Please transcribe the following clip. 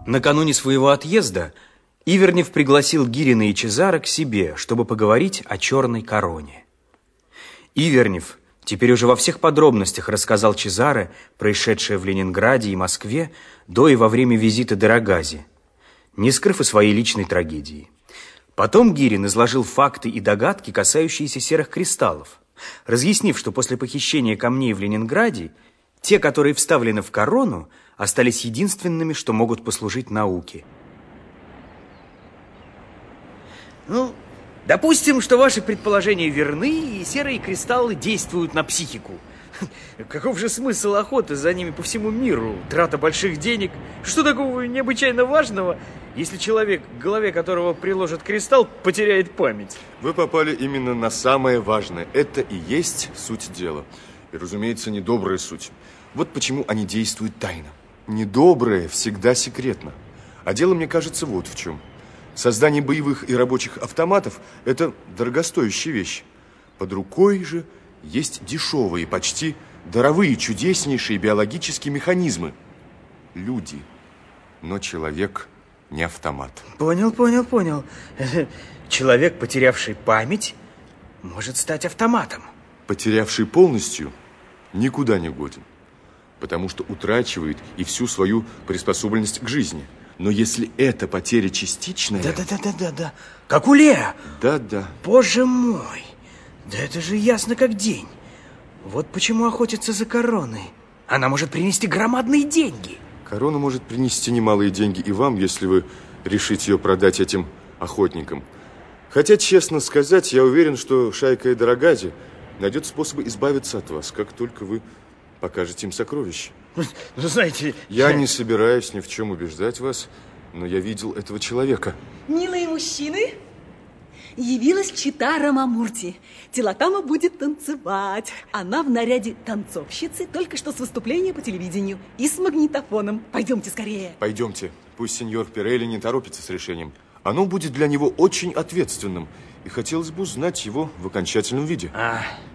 Накануне своего отъезда Ивернев пригласил Гирина и Чезаро к себе, чтобы поговорить о черной короне. Ивернев теперь уже во всех подробностях рассказал Чезаро происшедшее в Ленинграде и Москве до и во время визита де Рогази, не скрыв и своей личной трагедии. Потом Гирин изложил факты и догадки, касающиеся серых кристаллов, разъяснив, что после похищения камней в Ленинграде те, которые вставлены в корону, остались единственными, что могут послужить науке. Ну, допустим, что ваши предположения верны, и серые кристаллы действуют на психику. Каков же смысл охоты за ними по всему миру? Трата больших денег? Что такого необычайно важного, если человек, к голове которого приложат кристалл, потеряет память? Вы попали именно на самое важное. Это и есть суть дела. И, разумеется, недобрая суть. Вот почему они действуют тайно. Недоброе всегда секретно. А дело, мне кажется, вот в чем. Создание боевых и рабочих автоматов – это дорогостоящая вещь. Под рукой же есть дешевые, почти даровые, чудеснейшие биологические механизмы. Люди. Но человек не автомат. Понял. Человек, потерявший память, может стать автоматом. Потерявший полностью, никуда не годен. Потому что утрачивает и всю свою приспособленность к жизни. Но если эта потеря частичная... Да. Как у Лео. Да. Боже мой. Да это же ясно как день. Вот почему охотятся за короной. Она может принести громадные деньги. Корона может принести немалые деньги и вам, если вы решите ее продать этим охотникам. Хотя, честно сказать, я уверен, что шайка де Рогази найдет способы избавиться от вас, как только вы покажете им сокровища. Ну, знаете... Я не собираюсь ни в чем убеждать вас, но я видел этого человека. Милые мужчины, явилась Читара Мамурти. Телотама будет танцевать. Она в наряде танцовщицы, только что с выступления по телевидению и с магнитофоном. Пойдемте скорее. Пойдемте. Пусть сеньор Пирелли не торопится с решением. Оно будет для него очень ответственным. И хотелось бы узнать его в окончательном виде.